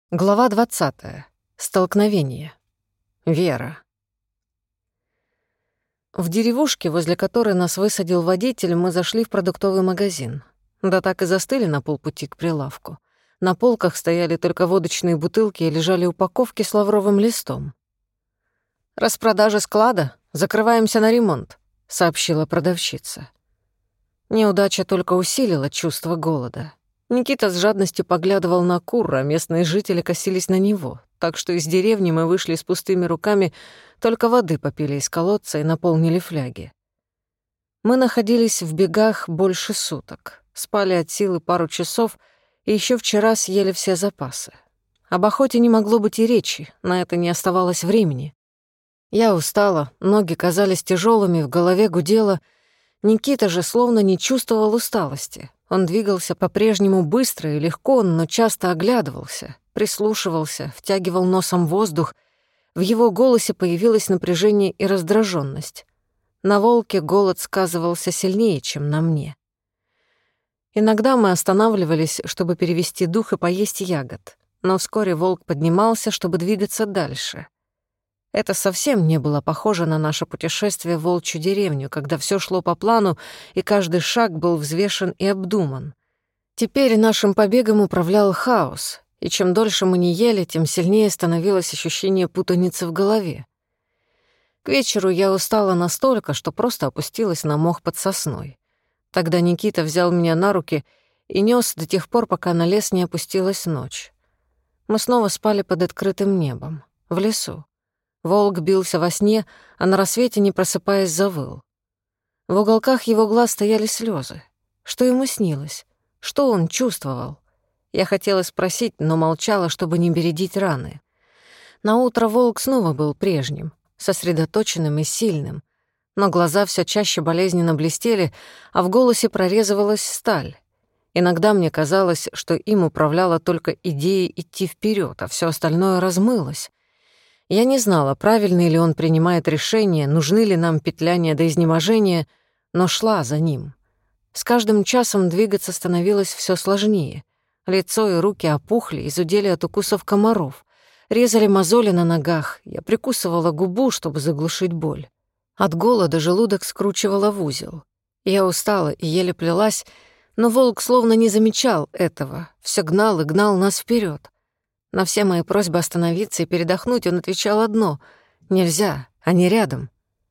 Глава 20. Столкновение. Вера. В деревушке, возле которой нас высадил водитель, мы зашли в продуктовый магазин. Да так и застыли на полпути к прилавку. На полках стояли только водочные бутылки и лежали упаковки с лавровым листом. «Распродажа склада. Закрываемся на ремонт», — сообщила продавщица. Неудача только усилила чувство голода. Никита с жадностью поглядывал на кур, а местные жители косились на него, так что из деревни мы вышли с пустыми руками, только воды попили из колодца и наполнили фляги. Мы находились в бегах больше суток, спали от силы пару часов и еще вчера съели все запасы. Об охоте не могло быть и речи, на это не оставалось времени. Я устала, ноги казались тяжелыми, в голове гудело. Никита же словно не чувствовал усталости. Он двигался по-прежнему быстро и легко, но часто оглядывался, прислушивался, втягивал носом воздух. В его голосе появилось напряжение и раздраженность. На волке голод сказывался сильнее, чем на мне. Иногда мы останавливались, чтобы перевести дух и поесть ягод, но вскоре волк поднимался, чтобы двигаться дальше. Это совсем не было похоже на наше путешествие в волчью деревню, когда все шло по плану, и каждый шаг был взвешен и обдуман. Теперь нашим побегом управлял хаос, и чем дольше мы не ели, тем сильнее становилось ощущение путаницы в голове. К вечеру я устала настолько, что просто опустилась на мох под сосной. Тогда Никита взял меня на руки и нёс до тех пор, пока на лес не опустилась ночь. Мы снова спали под открытым небом, в лесу. Волк бился во сне, а на рассвете, не просыпаясь, завыл. В уголках его глаз стояли слезы. Что ему снилось? Что он чувствовал? Я хотела спросить, но молчала, чтобы не бередить раны. Наутро волк снова был прежним, сосредоточенным и сильным, но глаза все чаще болезненно блестели, а в голосе прорезывалась сталь. Иногда мне казалось, что им управляла только идея идти вперед, а все остальное размылось. Я не знала, правильно ли он принимает решение, нужны ли нам петляния до изнеможения, но шла за ним. С каждым часом двигаться становилось все сложнее. Лицо и руки опухли, изудели от укусов комаров. Резали мозоли на ногах, я прикусывала губу, чтобы заглушить боль. От голода желудок скручивало в узел. Я устала и еле плелась, но волк словно не замечал этого, все гнал и гнал нас вперед. На все мои просьбы остановиться и передохнуть он отвечал одно: «Нельзя, они рядом».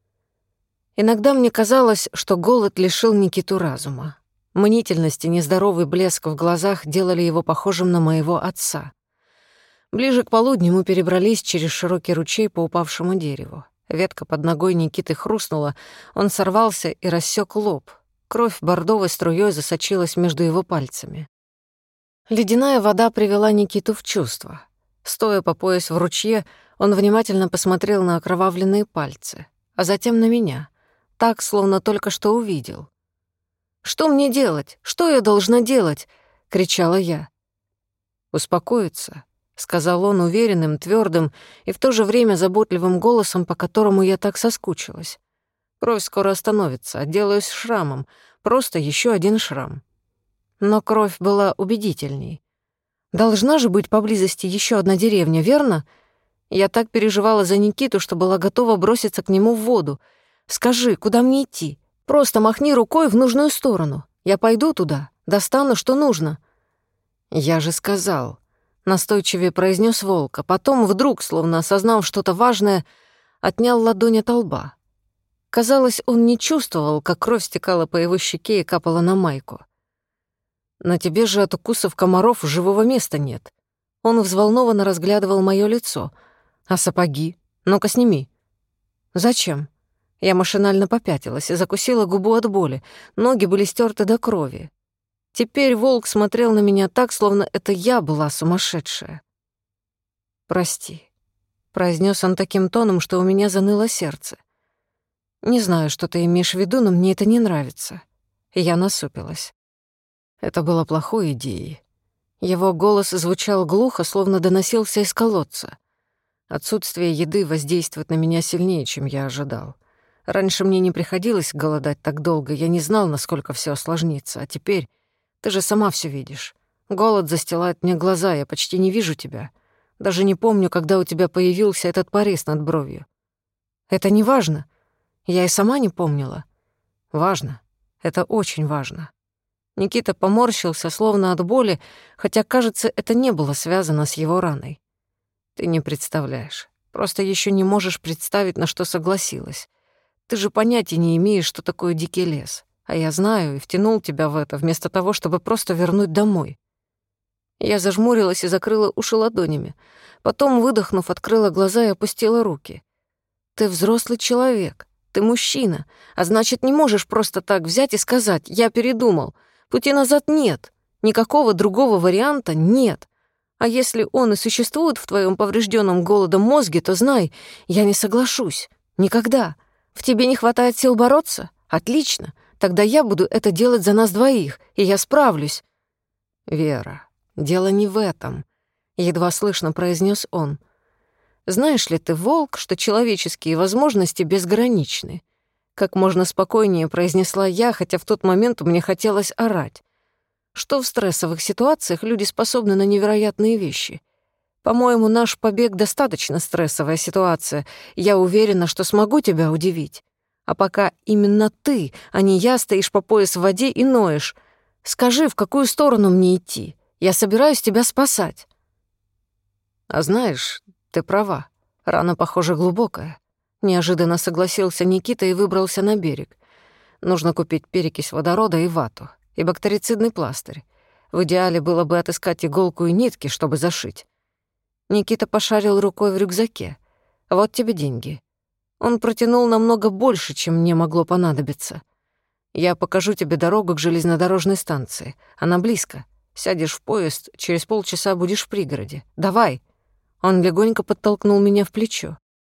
Иногда мне казалось, что голод лишил Никиту разума. Мнительность и нездоровый блеск в глазах делали его похожим на моего отца. Ближе к полудню мы перебрались через широкий ручей по упавшему дереву. Ветка под ногой Никиты хрустнула, он сорвался и рассек лоб. Кровь бордовой струей засочилась между его пальцами. Ледяная вода привела Никиту в чувство. Стоя по пояс в ручье, он внимательно посмотрел на окровавленные пальцы, а затем на меня, так, словно только что увидел. «Что мне делать? Что я должна делать?» — кричала я. «Успокоиться», — сказал он уверенным, твердым и в то же время заботливым голосом, по которому я так соскучилась. «Кровь скоро остановится, отделаюсь шрамом, просто еще один шрам». Но кровь была убедительней. Должна же быть поблизости еще одна деревня, верно? Я так переживала за Никиту, что была готова броситься к нему в воду. «Скажи, куда мне идти? Просто махни рукой в нужную сторону. Я пойду туда, достану, что нужно». «Я же сказал», — настойчивее произнес волк, а потом вдруг, словно осознав что-то важное, отнял ладонь от лба. Казалось, он не чувствовал, как кровь стекала по его щеке и капала на майку. «На тебе же от укусов комаров живого места нет». Он взволнованно разглядывал моё лицо. «А сапоги? Ну-ка, сними». «Зачем?» Я машинально попятилась и закусила губу от боли. Ноги были стёрты до крови. Теперь волк смотрел на меня так, словно это я была сумасшедшая. «Прости», — произнёс он таким тоном, что у меня заныло сердце. «Не знаю, что ты имеешь в виду, но мне это не нравится». Я насупилась. Это было плохой идеей. Его голос звучал глухо, словно доносился из колодца. Отсутствие еды воздействует на меня сильнее, чем я ожидал. Раньше мне не приходилось голодать так долго, я не знал, насколько все осложнится, а теперь ты же сама все видишь. Голод застилает мне глаза, я почти не вижу тебя. Даже не помню, когда у тебя появился этот порез над бровью. Это не важно. Я и сама не помнила. Важно. Это очень важно. Никита поморщился, словно от боли, хотя, кажется, это не было связано с его раной. Ты не представляешь. Просто еще не можешь представить, на что согласилась. Ты же понятия не имеешь, что такое дикий лес. А я знаю и втянул тебя в это, вместо того, чтобы просто вернуть домой. Я зажмурилась и закрыла уши ладонями. Потом, выдохнув, открыла глаза и опустила руки. Ты взрослый человек, ты мужчина, а значит, не можешь просто так взять и сказать: «Я передумал». Пути назад нет, никакого другого варианта нет. А если он и существует в твоем поврежденном голодом мозге, то знай, я не соглашусь. Никогда. В тебе не хватает сил бороться? Отлично. Тогда я буду это делать за нас двоих, и я справлюсь. Вера, дело не в этом, едва слышно произнес он. Знаешь ли ты, волк, что человеческие возможности безграничны? Как можно спокойнее произнесла я, хотя в тот момент мне хотелось орать. Что в стрессовых ситуациях люди способны на невероятные вещи. По-моему, наш побег достаточно стрессовая ситуация. Я уверена, что смогу тебя удивить. А пока именно ты, а не я, стоишь по пояс в воде и ноешь. Скажи, в какую сторону мне идти? Я собираюсь тебя спасать. А знаешь, ты права. Рана, похоже, глубокая. Неожиданно согласился Никита и выбрался на берег. Нужно купить перекись водорода и вату, и бактерицидный пластырь. В идеале было бы отыскать иголку и нитки, чтобы зашить. Никита пошарил рукой в рюкзаке. Вот тебе деньги. Он протянул намного больше, чем мне могло понадобиться. Я покажу тебе дорогу к железнодорожной станции. Она близко. Сядешь в поезд, через полчаса будешь в пригороде. Давай. Он легонько подтолкнул меня в плечо.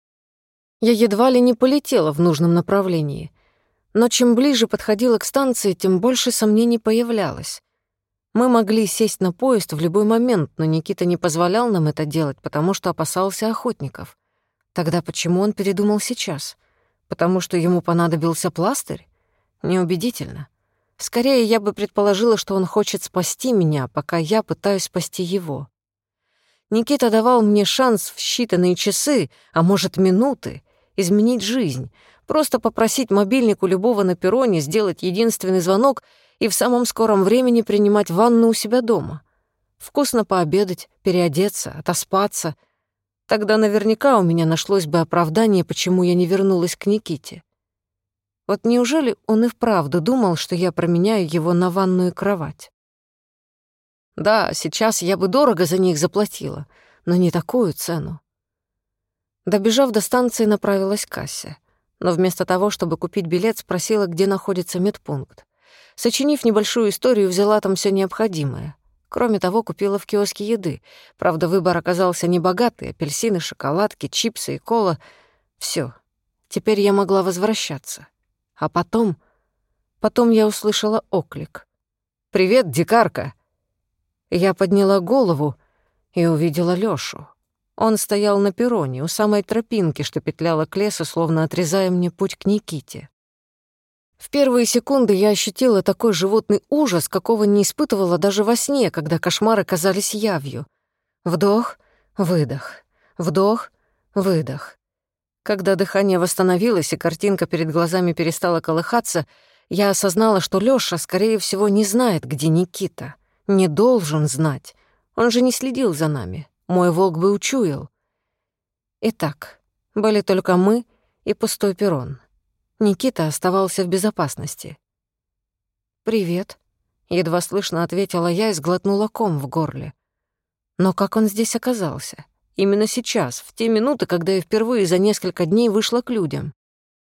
Я едва ли не полетела в нужном направлении. Но чем ближе подходила к станции, тем больше сомнений появлялось. Мы могли сесть на поезд в любой момент, но Никита не позволял нам это делать, потому что опасался охотников. Тогда почему он передумал сейчас? Потому что ему понадобился пластырь? Неубедительно. Скорее, я бы предположила, что он хочет спасти меня, пока я пытаюсь спасти его. Никита давал мне шанс в считанные часы, а может, минуты, изменить жизнь, просто попросить мобильник у любого на перроне, сделать единственный звонок и в самом скором времени принимать ванну у себя дома. Вкусно пообедать, переодеться, отоспаться. Тогда наверняка у меня нашлось бы оправдание, почему я не вернулась к Никите. Вот неужели он и вправду думал, что я променяю его на ванную кровать? Да, сейчас я бы дорого за них заплатила, но не такую цену. Добежав до станции, направилась к кассе. Но вместо того, чтобы купить билет, спросила, где находится медпункт. Сочинив небольшую историю, взяла там все необходимое. Кроме того, купила в киоске еды. Правда, выбор оказался небогатый: апельсины, шоколадки, чипсы и кола. Все. Теперь я могла возвращаться. А потом я услышала оклик. «Привет, дикарка!» Я подняла голову и увидела Лёшу. Он стоял на перроне, у самой тропинки, что петляла к лесу, словно отрезая мне путь к Никите. В первые секунды я ощутила такой животный ужас, какого не испытывала даже во сне, когда кошмары казались явью. Вдох, выдох, вдох, выдох. Когда дыхание восстановилось и картинка перед глазами перестала колыхаться, я осознала, что Лёша, скорее всего, не знает, где Никита. Не должен знать. Он же не следил за нами. Мой волк бы учуял. Итак, были только мы и пустой перрон. Никита оставался в безопасности. «Привет», — едва слышно ответила я и сглотнула ком в горле. Но как он здесь оказался? Именно сейчас, в те минуты, когда я впервые за несколько дней вышла к людям.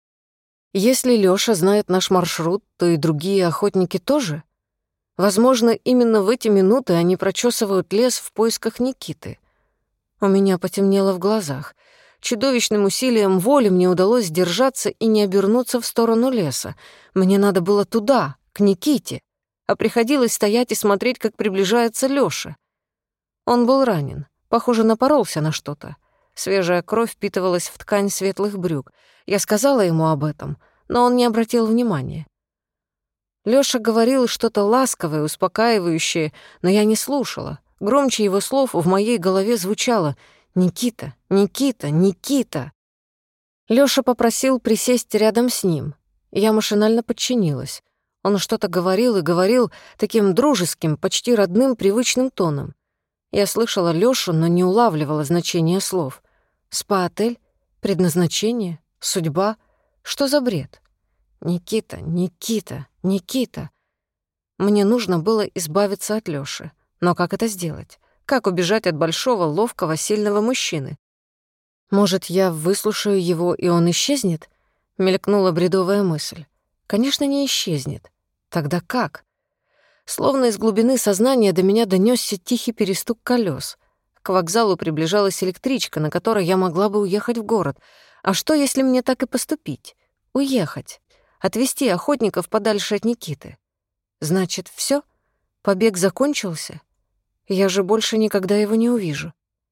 Если Лёша знает наш маршрут, то и другие охотники тоже. Возможно, именно в эти минуты они прочесывают лес в поисках Никиты. У меня потемнело в глазах. Чудовищным усилием воли мне удалось сдержаться и не обернуться в сторону леса. Мне надо было туда, к Никите, а приходилось стоять и смотреть, как приближается Лёша. Он был ранен, похоже, напоролся на что-то. Свежая кровь впитывалась в ткань светлых брюк. Я сказала ему об этом, но он не обратил внимания. Лёша говорил что-то ласковое, успокаивающее, но я не слушала. Громче его слов в моей голове звучало: «Никита, Никита, Никита». Лёша попросил присесть рядом с ним. Я машинально подчинилась. Он что-то говорил и говорил таким дружеским, почти родным, привычным тоном. Я слышала Лёшу, но не улавливала значения слов. Спа-отель? Предназначение? Судьба? Что за бред? Никита, Никита, Никита. Мне нужно было избавиться от Лёши. Но как это сделать? Как убежать от большого, ловкого, сильного мужчины? Может, я выслушаю его, и он исчезнет? Мелькнула бредовая мысль. Конечно, не исчезнет. Тогда как? Словно из глубины сознания до меня донёсся тихий перестук колёс. К вокзалу приближалась электричка, на которой я могла бы уехать в город. А что, если мне так и поступить? Уехать. Отвезти охотников подальше от Никиты. Значит, всё? Побег закончился? Я же больше никогда его не увижу.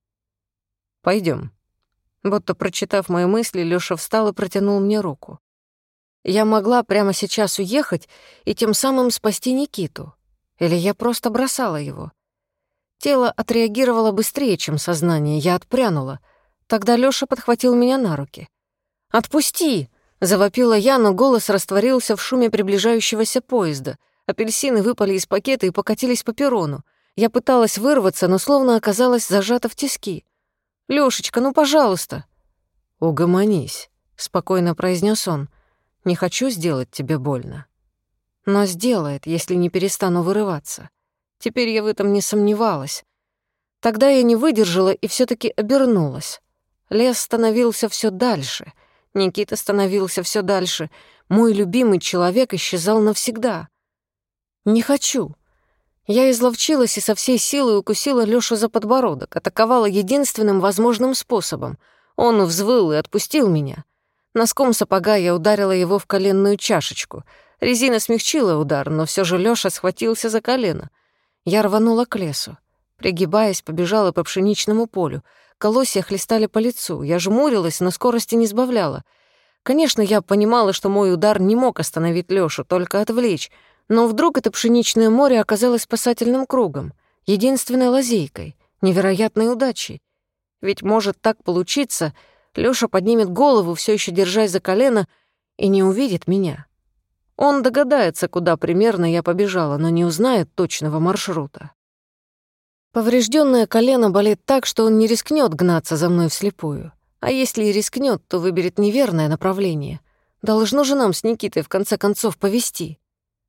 Пойдём. Будто прочитав мои мысли, Лёша встал и протянул мне руку. Я могла прямо сейчас уехать и тем самым спасти Никиту. Или я просто бросала его? Тело отреагировало быстрее, чем сознание. Я отпрянула. Тогда Лёша подхватил меня на руки. «Отпусти!» — завопила я, но голос растворился в шуме приближающегося поезда. Апельсины выпали из пакета и покатились по перрону. Я пыталась вырваться, но словно оказалась зажата в тиски. «Лёшечка, ну, пожалуйста!» «Угомонись», — спокойно произнёс он. «Не хочу сделать тебе больно». Но сделает, если не перестану вырываться. Теперь я в этом не сомневалась. Тогда я не выдержала и всё-таки обернулась. Лес становился всё дальше. Никита становился всё дальше. Мой любимый человек исчезал навсегда. «Не хочу». Я изловчилась и со всей силы укусила Лёшу за подбородок, атаковала единственным возможным способом. Он взвыл и отпустил меня. Носком сапога я ударила его в коленную чашечку. Резина смягчила удар, но всё же Лёша схватился за колено. Я рванула к лесу. Пригибаясь, побежала по пшеничному полю. Колосья хлестали по лицу. Я жмурилась, но скорости не сбавляла. Конечно, я понимала, что мой удар не мог остановить Лёшу, только отвлечь. Но вдруг это пшеничное море оказалось спасательным кругом, единственной лазейкой, невероятной удачей. Ведь может так получиться, Лёша поднимет голову, всё ещё держась за колено, и не увидит меня. Он догадается, куда примерно я побежала, но не узнает точного маршрута. Повреждённое колено болит так, что он не рискнёт гнаться за мной вслепую. А если и рискнёт, то выберет неверное направление. Должно же нам с Никитой в конце концов повезти.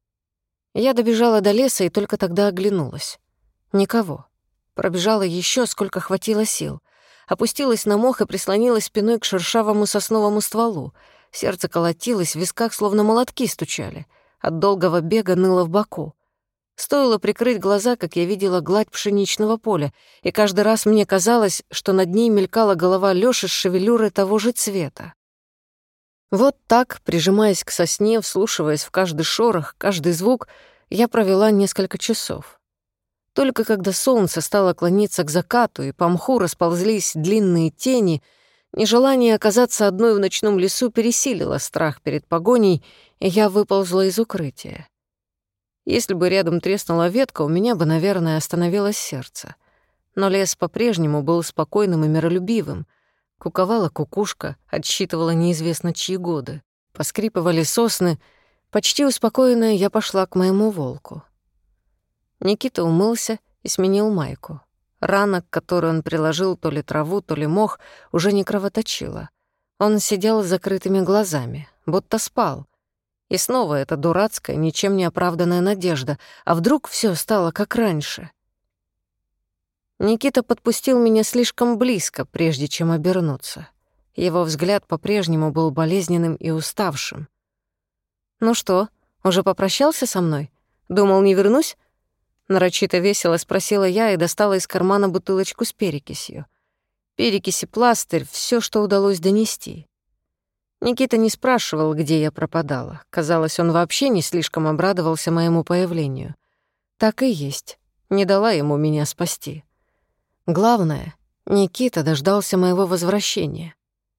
Я добежала до леса и только тогда оглянулась. Никого. Пробежала ещё, сколько хватило сил. Опустилась на мох и прислонилась спиной к шершавому сосновому стволу. Сердце колотилось, в висках словно молотки стучали. От долгого бега ныло в боку. Стоило прикрыть глаза, как я видела гладь пшеничного поля, и каждый раз мне казалось, что над ней мелькала голова Лёши с шевелюрой того же цвета. Вот так, прижимаясь к сосне, вслушиваясь в каждый шорох, каждый звук, я провела несколько часов. Только когда солнце стало клониться к закату и по мху расползлись длинные тени, нежелание оказаться одной в ночном лесу пересилило страх перед погоней, и я выползла из укрытия. Если бы рядом треснула ветка, у меня бы, наверное, остановилось сердце. Но лес по-прежнему был спокойным и миролюбивым. Куковала кукушка, отсчитывала неизвестно чьи годы. Поскрипывали сосны. Почти успокоенная, я пошла к моему волку. Никита умылся и сменил майку. Рана, к которой он приложил то ли траву, то ли мох, уже не кровоточила. Он сидел с закрытыми глазами, будто спал. И снова эта дурацкая, ничем не оправданная надежда. А вдруг всё стало как раньше? Никита подпустил меня слишком близко, прежде чем обернуться. Его взгляд по-прежнему был болезненным и уставшим. «Ну что, уже попрощался со мной? Думал, не вернусь?» Нарочито весело спросила я и достала из кармана бутылочку с перекисью. Перекись и пластырь — всё, что удалось донести. Никита не спрашивал, где я пропадала. Казалось, он вообще не слишком обрадовался моему появлению. Так и есть. Не дала ему меня спасти. Главное, Никита дождался моего возвращения.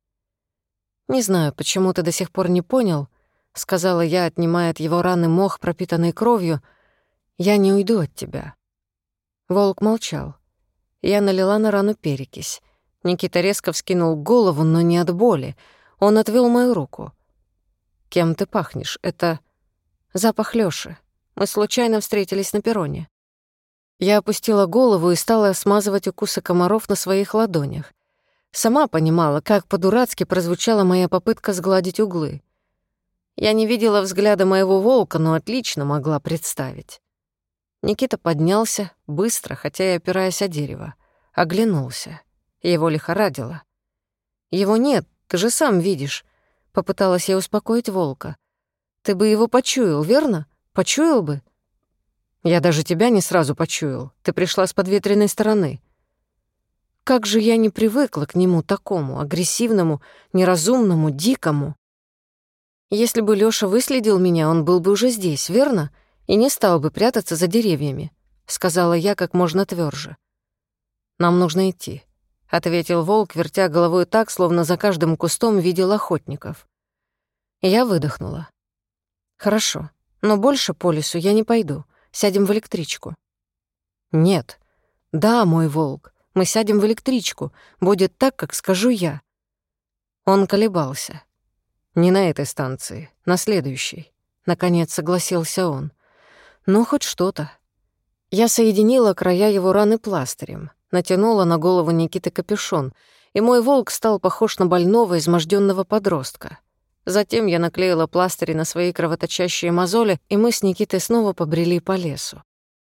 «Не знаю, почему ты до сих пор не понял», — сказала я, отнимая от его раны мох, пропитанный кровью, — «я не уйду от тебя». Волк молчал. Я налила на рану перекись. Никита резко вскинул голову, но не от боли. Он отвел мою руку. «Кем ты пахнешь? Это запах Лёши. Мы случайно встретились на перроне». Я опустила голову и стала смазывать укусы комаров на своих ладонях. Сама понимала, как по-дурацки прозвучала моя попытка сгладить углы. Я не видела взгляда моего волка, но отлично могла представить. Никита поднялся, быстро, хотя и опираясь о дерево. Оглянулся. Его лихорадило. «Его нет, ты же сам видишь», — попыталась я успокоить волка. «Ты бы его почуял, верно? Почуял бы?» «Я даже тебя не сразу почуял. Ты пришла с подветренной стороны». Как же я не привыкла к нему такому, агрессивному, неразумному, дикому. Если бы Лёша выследил меня, он был бы уже здесь, верно? И не стал бы прятаться за деревьями, сказала я как можно твёрже. Нам нужно идти, ответил волк, вертя головой так, словно за каждым кустом видел охотников. Я выдохнула. Хорошо, но больше по лесу я не пойду. Сядем в электричку. Нет. Да, мой волк, мы сядем в электричку. Будет так, как скажу я. Он колебался. Не на этой станции, на следующей. Наконец согласился он. Ну, хоть что-то. Я соединила края его раны пластырем, натянула на голову Никиты капюшон, и мой волк стал похож на больного, измождённого подростка. Затем я наклеила пластыри на свои кровоточащие мозоли, и мы с Никитой снова побрели по лесу.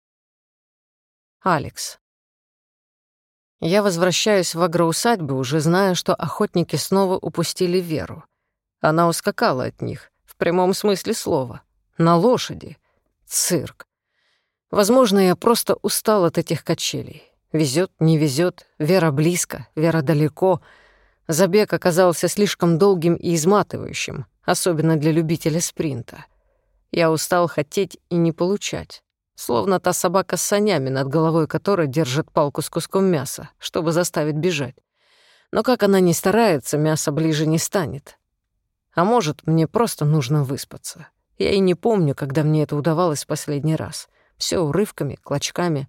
Алекс. Я возвращаюсь в агроусадьбу, уже зная, что охотники снова упустили Веру. Она ускакала от них, в прямом смысле слова. На лошади. Цирк. Возможно, я просто устал от этих качелей. Везет, не везет, Вера близко, Вера далеко. Забег оказался слишком долгим и изматывающим, особенно для любителя спринта. Я устал хотеть и не получать. Словно та собака с санями, над головой которой держит палку с куском мяса, чтобы заставить бежать. Но как она ни старается, мясо ближе не станет. А может, мне просто нужно выспаться. Я и не помню, когда мне это удавалось в последний раз. Всё урывками, клочками.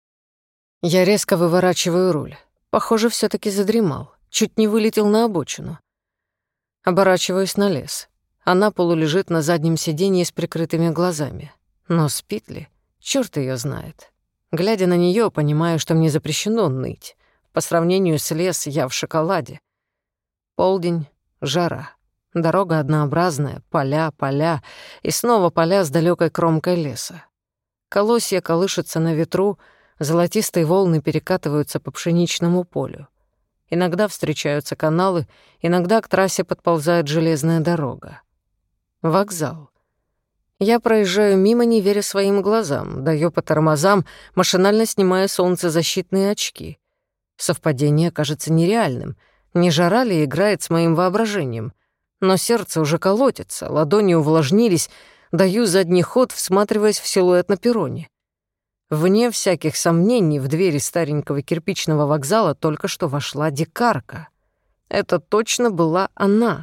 Я резко выворачиваю руль. Похоже, всё-таки задремал. Чуть не вылетел на обочину. Оборачиваюсь на лес. Она полулежит на заднем сиденье с прикрытыми глазами. Но спит ли? Чёрт её знает. Глядя на неё, понимаю, что мне запрещено ныть. По сравнению с лес я в шоколаде. Полдень, жара. Дорога однообразная, поля и снова поля с далёкой кромкой леса. Колосья колышутся на ветру, золотистые волны перекатываются по пшеничному полю. Иногда встречаются каналы, иногда к трассе подползает железная дорога. Вокзал. Я проезжаю мимо, не веря своим глазам, даю по тормозам, машинально снимая солнцезащитные очки. Совпадение кажется нереальным. Не жара ли играет с моим воображением? Но сердце уже колотится, ладони увлажнились, даю задний ход, всматриваясь в силуэт на перроне. Вне всяких сомнений в двери старенького кирпичного вокзала только что вошла дикарка. Это точно была она.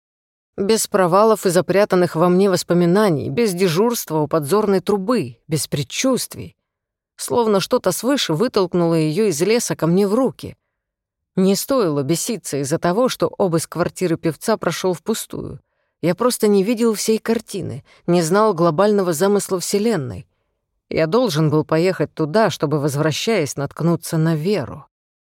Без провалов и запрятанных во мне воспоминаний, без дежурства у подзорной трубы, без предчувствий. Словно что-то свыше вытолкнуло её из леса ко мне в руки. Не стоило беситься из-за того, что обыск квартиры певца прошёл впустую. Я просто не видел всей картины, не знал глобального замысла Вселенной. Я должен был поехать туда, чтобы, возвращаясь, наткнуться на Веру.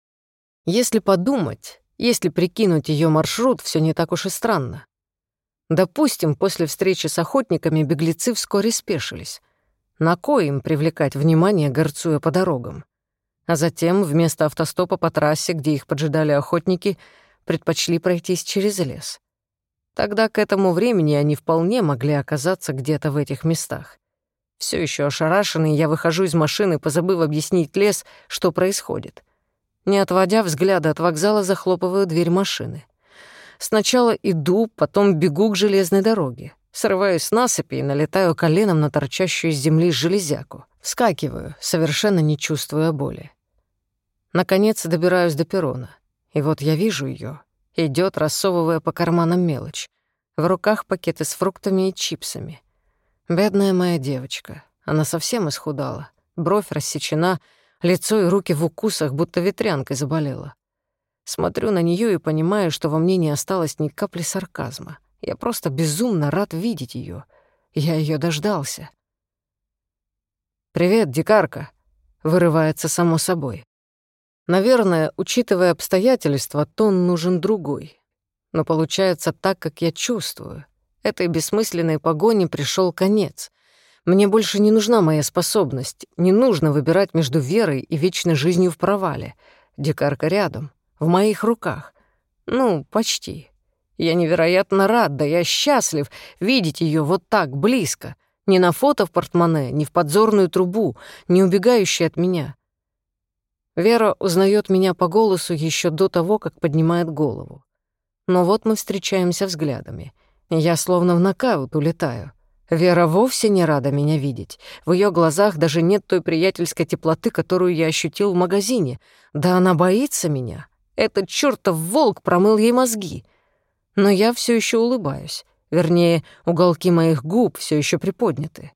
Если подумать, если прикинуть её маршрут, всё не так уж и странно. Допустим, после встречи с охотниками беглецы вскоре спешились. На кой им привлекать внимание, горцуя по дорогам? А затем, вместо автостопа по трассе, где их поджидали охотники, предпочли пройтись через лес. Тогда к этому времени они вполне могли оказаться где-то в этих местах. Всё ещё ошарашенный, я выхожу из машины, позабыв объяснить лес, что происходит. Не отводя взгляда от вокзала, захлопываю дверь машины. Сначала иду, потом бегу к железной дороге. Срываюсь с насыпи и налетаю коленом на торчащую из земли железяку. Вскакиваю, совершенно не чувствуя боли. Наконец добираюсь до перрона. И вот я вижу её. Идёт, рассовывая по карманам мелочь. В руках пакеты с фруктами и чипсами. Бедная моя девочка. Она совсем исхудала. Бровь рассечена, Лицо и руки в укусах, будто ветрянкой заболело. Смотрю на неё и понимаю, что во мне не осталось ни капли сарказма. Я просто безумно рад видеть её. Я её дождался. «Привет, дикарка», — вырывается само собой. Наверное, учитывая обстоятельства, тон нужен другой. Но получается так, как я чувствую. Этой бессмысленной погоне пришёл конец. Мне больше не нужна моя способность, не нужно выбирать между верой и вечной жизнью в провале. Дикарка рядом, в моих руках. Ну, почти. Я невероятно рад, да я счастлив видеть её вот так, близко. Не на фото в портмоне, не в подзорную трубу, не убегающей от меня. Вера узнает меня по голосу еще до того, как поднимает голову. Но вот мы встречаемся взглядами. Я словно в нокаут улетаю. Вера вовсе не рада меня видеть. В ее глазах даже нет той приятельской теплоты, которую я ощутил в магазине. Да она боится меня. Этот чёртов волк промыл ей мозги. Но я все еще улыбаюсь. Вернее, уголки моих губ все еще приподняты.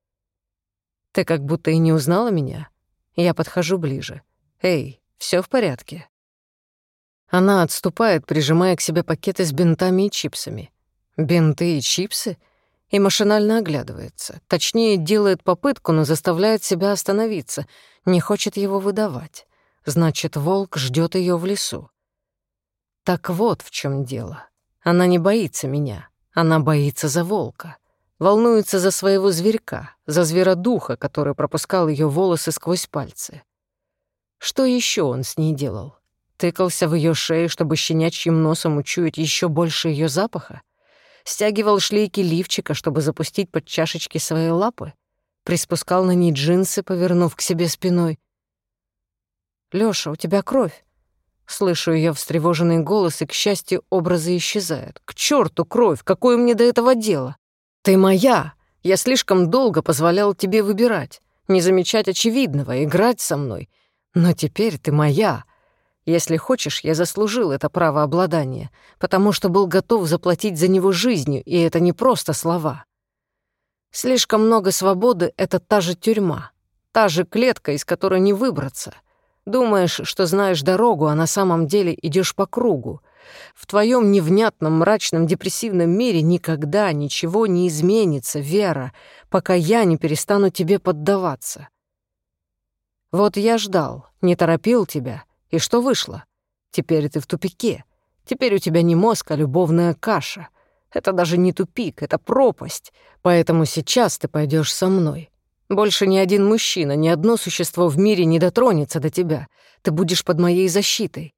Ты как будто и не узнала меня. Я подхожу ближе. «Эй, все в порядке?» Она отступает, прижимая к себе пакеты с бинтами и чипсами. Бинты и чипсы? И машинально оглядывается. Точнее, делает попытку, но заставляет себя остановиться. Не хочет его выдавать. Значит, волк ждет ее в лесу. Так вот в чем дело. Она не боится меня. Она боится за волка. Волнуется за своего зверька, за зверодуха, который пропускал ее волосы сквозь пальцы. Что еще он с ней делал? Тыкался в ее шею, чтобы щенячьим носом учуять еще больше ее запаха? Стягивал шлейки лифчика, чтобы запустить под чашечки свои лапы? Приспускал на ней джинсы, повернув к себе спиной? «Лёша, у тебя кровь!» Слышу ее встревоженный голос, и, к счастью, образы исчезают. «К чёрту кровь! Какое мне до этого дело? Ты моя! Я слишком долго позволял тебе выбирать, не замечать очевидного, играть со мной. Но теперь ты моя. Если хочешь, я заслужил это право обладания, потому что был готов заплатить за него жизнью, и это не просто слова. Слишком много свободы — это та же тюрьма, та же клетка, из которой не выбраться. Думаешь, что знаешь дорогу, а на самом деле идешь по кругу. В твоем невнятном, мрачном, депрессивном мире никогда ничего не изменится, Вера, пока я не перестану тебе поддаваться. Вот я ждал, не торопил тебя, и что вышло? Теперь ты в тупике. Теперь у тебя не мозг, а любовная каша. Это даже не тупик, это пропасть. Поэтому сейчас ты пойдешь со мной. Больше ни один мужчина, ни одно существо в мире не дотронется до тебя. Ты будешь под моей защитой.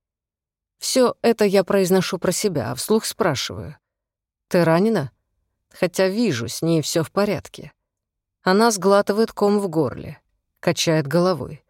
Все это я произношу про себя, а вслух спрашиваю. Ты ранена? Хотя вижу, с ней все в порядке. Она сглатывает ком в горле, качает головой.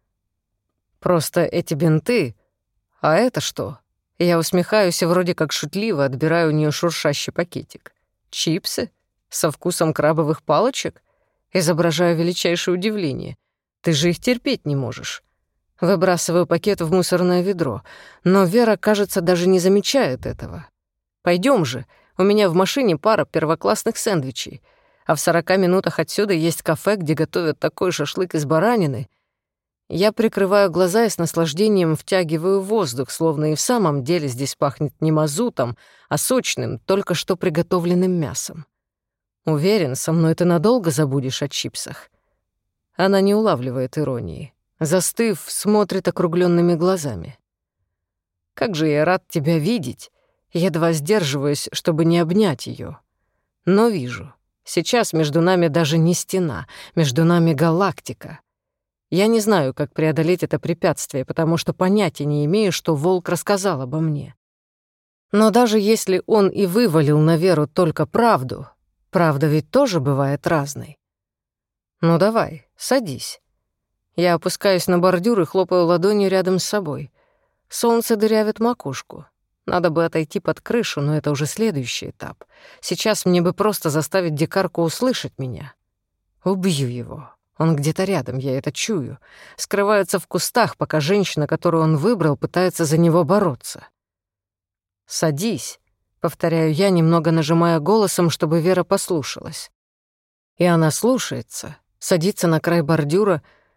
Просто эти бинты... А это что? Я усмехаюсь и вроде как шутливо отбираю у нее шуршащий пакетик. Чипсы? Со вкусом крабовых палочек? Изображаю величайшее удивление. Ты же их терпеть не можешь. Выбрасываю пакет в мусорное ведро, но Вера, кажется, даже не замечает этого. Пойдем же, у меня в машине пара первоклассных сэндвичей, а в 40 минутах отсюда есть кафе, где готовят такой шашлык из баранины. Я прикрываю глаза и с наслаждением втягиваю воздух, словно и в самом деле здесь пахнет не мазутом, а сочным, только что приготовленным мясом. Уверен, со мной ты надолго забудешь о чипсах. Она не улавливает иронии. Застыв, смотрит округленными глазами. Как же я рад тебя видеть. Едва сдерживаюсь, чтобы не обнять ее. Но вижу. Сейчас между нами даже не стена, между нами галактика. Я не знаю, как преодолеть это препятствие, потому что понятия не имею, что волк рассказал обо мне. Но даже если он и вывалил на Веру только правду, правда ведь тоже бывает разной. Ну давай, садись. Я опускаюсь на бордюр и хлопаю ладонью рядом с собой. Солнце дырявит макушку. Надо бы отойти под крышу, но это уже следующий этап. Сейчас мне бы просто заставить дикарку услышать меня. Убью его. Он где-то рядом, я это чую. Скрывается в кустах, пока женщина, которую он выбрал, пытается за него бороться. «Садись», — повторяю я, немного нажимая голосом, чтобы Вера послушалась. И она слушается, садится на край бордюра.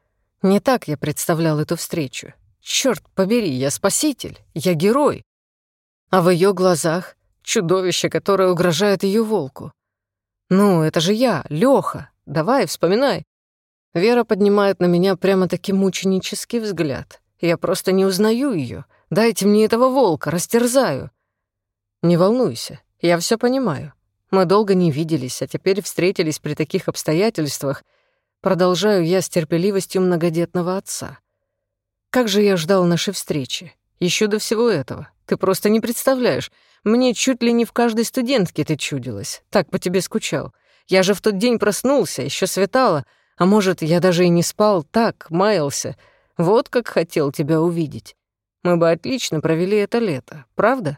Не так я представлял эту встречу. Чёрт побери, я спаситель, я герой. А в её глазах чудовище, которое угрожает её волку. Ну, это же я, Лёха. Давай, вспоминай. Вера поднимает на меня прямо-таки мученический взгляд. Я просто не узнаю её. Дайте мне этого волка, растерзаю. Не волнуйся, я всё понимаю. Мы долго не виделись, а теперь встретились при таких обстоятельствах. Продолжаю я с терпеливостью многодетного отца. Как же я ждал нашей встречи. Ещё до всего этого. Ты просто не представляешь. Мне чуть ли не в каждой студентке ты чудилась. Так по тебе скучал. Я же в тот день проснулся, ещё светало. А может, я даже и не спал, так, маялся. Вот как хотел тебя увидеть. Мы бы отлично провели это лето, правда?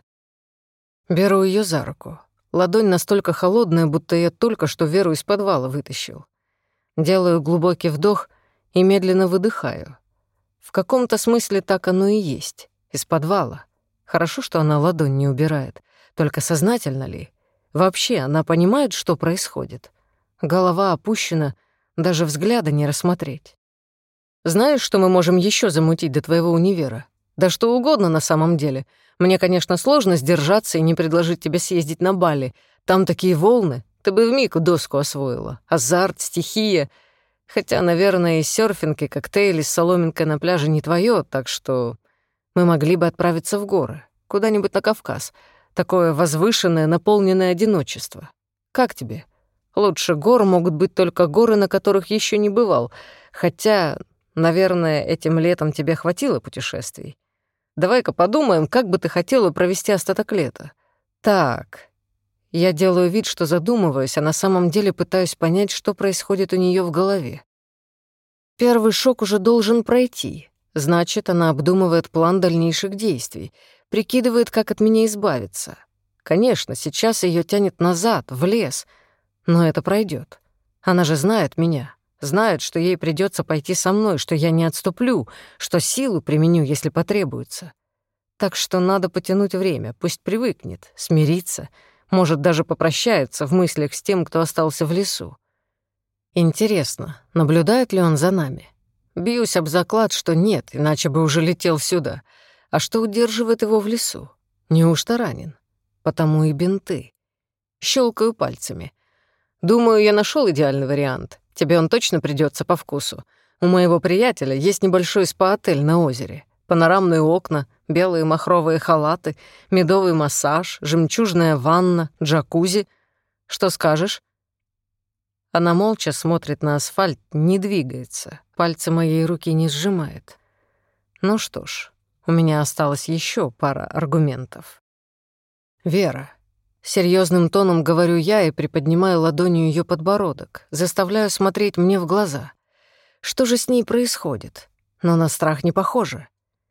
Беру её за руку. Ладонь настолько холодная, будто я только что Веру из подвала вытащил. Делаю глубокий вдох и медленно выдыхаю. В каком-то смысле так оно и есть. Из подвала. Хорошо, что она ладонь не убирает. Только сознательно ли? Вообще, она понимает, что происходит? Голова опущена, даже взгляда не рассмотреть. Знаешь, что мы можем ещё замутить до твоего универа? Да что угодно на самом деле. Мне, конечно, сложно сдержаться и не предложить тебе съездить на Бали. Там такие волны. Ты бы вмиг доску освоила. Азарт, стихия. Хотя, наверное, и серфинг, и коктейли с соломинкой на пляже не твоё, так что мы могли бы отправиться в горы. Куда-нибудь на Кавказ. Такое возвышенное, наполненное одиночество. Как тебе? Лучше гор могут быть только горы, на которых ещё не бывал. Хотя, наверное, этим летом тебе хватило путешествий. Давай-ка подумаем, как бы ты хотела провести остаток лета. Так, я делаю вид, что задумываюсь, а на самом деле пытаюсь понять, что происходит у неё в голове. Первый шок уже должен пройти. Значит, она обдумывает план дальнейших действий, прикидывает, как от меня избавиться. Конечно, сейчас её тянет назад, в лес, но это пройдёт. Она же знает меня, знает, что ей придётся пойти со мной, что я не отступлю, что силу применю, если потребуется. Так что надо потянуть время, пусть привыкнет, смириться, может, даже попрощается в мыслях с тем, кто остался в лесу. Интересно, наблюдает ли он за нами? Бьюсь об заклад, что нет, иначе бы уже летел сюда. А что удерживает его в лесу? Неужто ранен? Потому и бинты. Щелкаю пальцами. Думаю, я нашел идеальный вариант. Тебе он точно придется по вкусу. У моего приятеля есть небольшой спа-отель на озере. Панорамные окна, белые махровые халаты, медовый массаж, жемчужная ванна, джакузи. Что скажешь? Она молча смотрит на асфальт, не двигается, пальцы моей руки не сжимает. Ну что ж, у меня осталось еще пара аргументов. Вера. Серьезным тоном говорю я и приподнимаю ладонью ее подбородок, заставляю смотреть мне в глаза. Что же с ней происходит? Но на страх не похоже.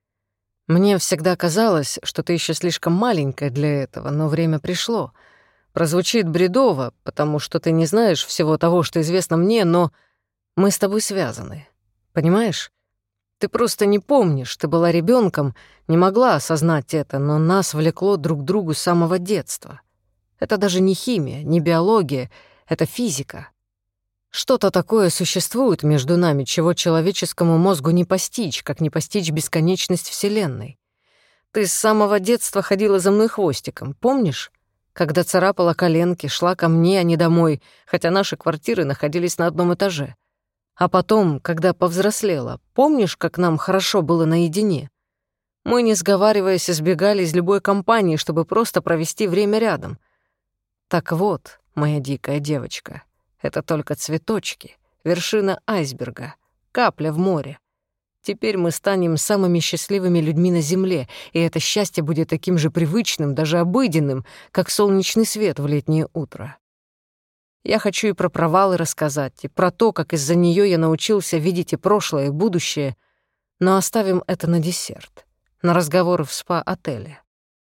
Мне всегда казалось, что ты еще слишком маленькая для этого, но время пришло. Прозвучит бредово, потому что ты не знаешь всего того, что известно мне, но мы с тобой связаны. Понимаешь? Ты просто не помнишь, ты была ребенком, не могла осознать это, но нас влекло друг к другу с самого детства. Это даже не химия, не биология, это физика. Что-то такое существует между нами, чего человеческому мозгу не постичь, как не постичь бесконечность Вселенной. Ты с самого детства ходила за мной хвостиком, помнишь? Когда царапала коленки, шла ко мне, а не домой, хотя наши квартиры находились на одном этаже. А потом, когда повзрослела, помнишь, как нам хорошо было наедине? Мы, не сговариваясь, избегали из любой компании, чтобы просто провести время рядом. Так вот, моя дикая девочка, это только цветочки, вершина айсберга, капля в море. Теперь мы станем самыми счастливыми людьми на Земле, и это счастье будет таким же привычным, даже обыденным, как солнечный свет в летнее утро. Я хочу и про провалы рассказать, и про то, как из-за нее я научился видеть и прошлое, и будущее, но оставим это на десерт, на разговоры в спа-отеле.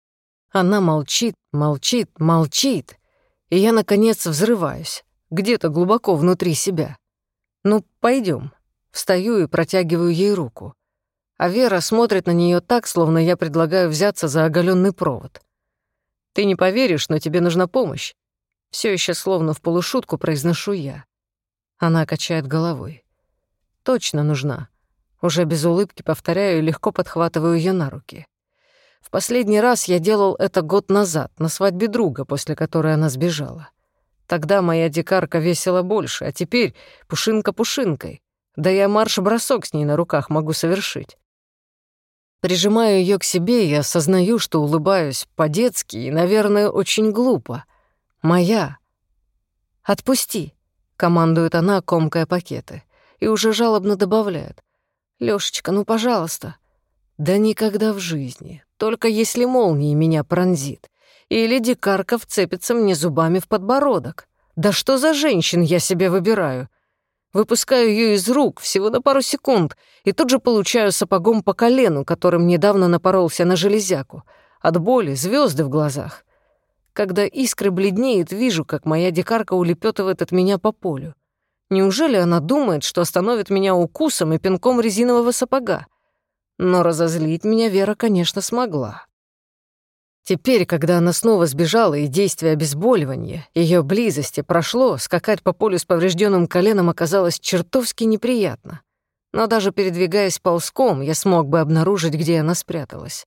Она молчит, молчит, молчит, и я, наконец, взрываюсь, где-то глубоко внутри себя. Ну, пойдем. Встаю и протягиваю ей руку. А Вера смотрит на нее так, словно я предлагаю взяться за оголенный провод. Ты не поверишь, но тебе нужна помощь. Все еще словно в полушутку произношу я. Она качает головой. Точно нужна. Уже без улыбки повторяю и легко подхватываю ее на руки. В последний раз я делал это год назад, на свадьбе друга, после которой она сбежала. Тогда моя дикарка весила больше, а теперь пушинка пушинкой. Да я марш-бросок с ней на руках могу совершить. Прижимаю ее к себе и осознаю, что улыбаюсь по-детски и, наверное, очень глупо. Моя. «Отпусти», — командует она, комкая пакеты, и уже жалобно добавляет. «Лёшечка, ну, пожалуйста». Да никогда в жизни, только если молнией меня пронзит. Или дикарка вцепится мне зубами в подбородок. Да что за женщин я себе выбираю? Выпускаю ее из рук всего на пару секунд и тут же получаю сапогом по колену, которым недавно напоролся на железяку. От боли звезды в глазах. Когда искры бледнеют, вижу, как моя дикарка улепетывает от меня по полю. Неужели она думает, что остановит меня укусом и пинком резинового сапога? Но разозлить меня Вера, конечно, смогла. Теперь, когда она снова сбежала и действие обезболивания, ее близости прошло, скакать по полю с поврежденным коленом оказалось чертовски неприятно. Но даже передвигаясь ползком, я смог бы обнаружить, где она спряталась.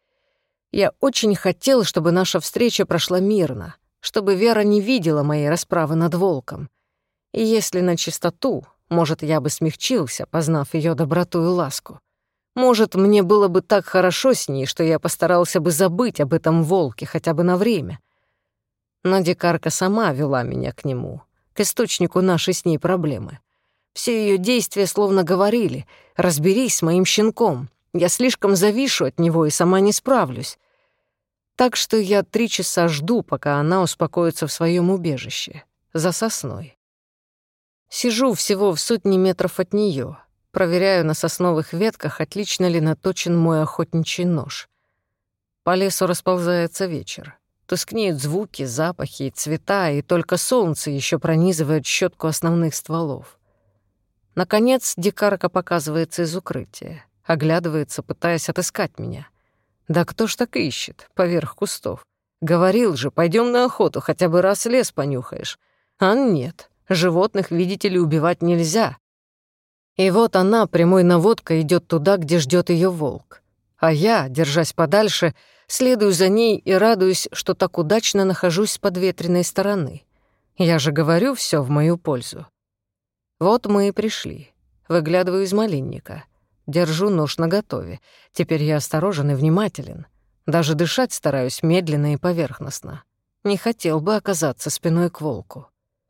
Я очень хотел, чтобы наша встреча прошла мирно, чтобы Вера не видела моей расправы над волком. И если на чистоту, может, я бы смягчился, познав ее доброту и ласку. Может, мне было бы так хорошо с ней, что я постарался бы забыть об этом волке хотя бы на время. Но дикарка сама вела меня к нему, к источнику нашей с ней проблемы. Все ее действия словно говорили: «Разберись с моим щенком, я слишком завишу от него и сама не справлюсь». Так что я 3 часа жду, пока она успокоится в своем убежище, за сосной. Сижу всего в 100 метров от нее. Проверяю на сосновых ветках, отлично ли наточен мой охотничий нож. По лесу расползается вечер. Тускнеют звуки, запахи и цвета, и только солнце еще пронизывает щетку основных стволов. Наконец дикарка показывается из укрытия, оглядывается, пытаясь отыскать меня. Да кто ж так ищет, поверх кустов? Говорил же, пойдем на охоту, хотя бы раз лес понюхаешь. А нет, животных, видите ли, убивать нельзя. И вот она прямой наводкой идет туда, где ждет ее волк. А я, держась подальше, следую за ней и радуюсь, что так удачно нахожусь с подветренной стороны. Я же говорю, все в мою пользу. Вот мы и пришли. Выглядываю из малинника. Держу нож наготове. Теперь я осторожен и внимателен. Даже дышать стараюсь медленно и поверхностно. Не хотел бы оказаться спиной к волку.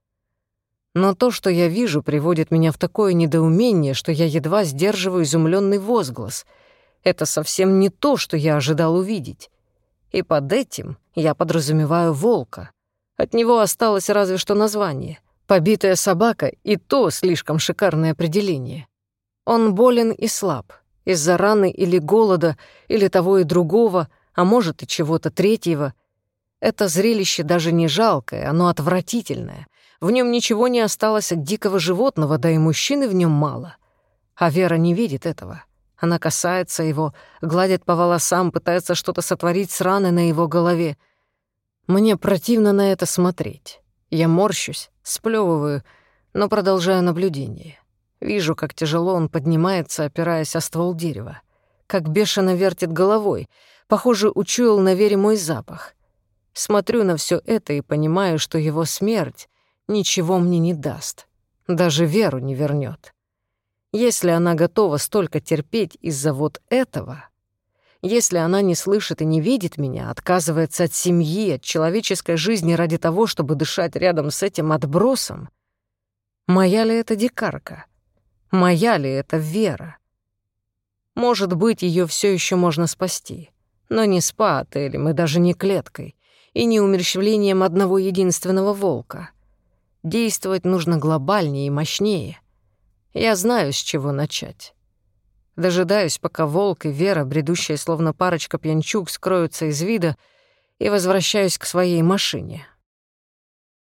Но то, что я вижу, приводит меня в такое недоумение, что я едва сдерживаю изумлённый возглас. Это совсем не то, что я ожидал увидеть. И под этим я подразумеваю волка. От него осталось разве что название. Побитая собака, и то слишком шикарное определение. Он болен и слаб. Из-за раны или голода, или того и другого, а может и чего-то третьего. Это зрелище даже не жалкое, оно отвратительное. В нем ничего не осталось от дикого животного, да и мужчины в нем мало. А Вера не видит этого. Она касается его, гладит по волосам, пытается что-то сотворить с раной на его голове. Мне противно на это смотреть. Я морщусь, сплёвываю, но продолжаю наблюдение. Вижу, как тяжело он поднимается, опираясь о ствол дерева. Как бешено вертит головой. Похоже, учуял на Вере мой запах. Смотрю на всё это и понимаю, что его смерть ничего мне не даст. Даже Веру не вернёт. Если она готова столько терпеть из-за вот этого, если она не слышит и не видит меня, отказывается от семьи, от человеческой жизни ради того, чтобы дышать рядом с этим отбросом, моя ли это дикарка? Моя ли это Вера? Может быть, её всё ещё можно спасти, но не спа-отелем и даже не клеткой, и не умерщвлением одного единственного волка. Действовать нужно глобальнее и мощнее. Я знаю, с чего начать. Дожидаюсь, пока волк и Вера, бредущие словно парочка пьянчуг, скроются из вида, и возвращаюсь к своей машине.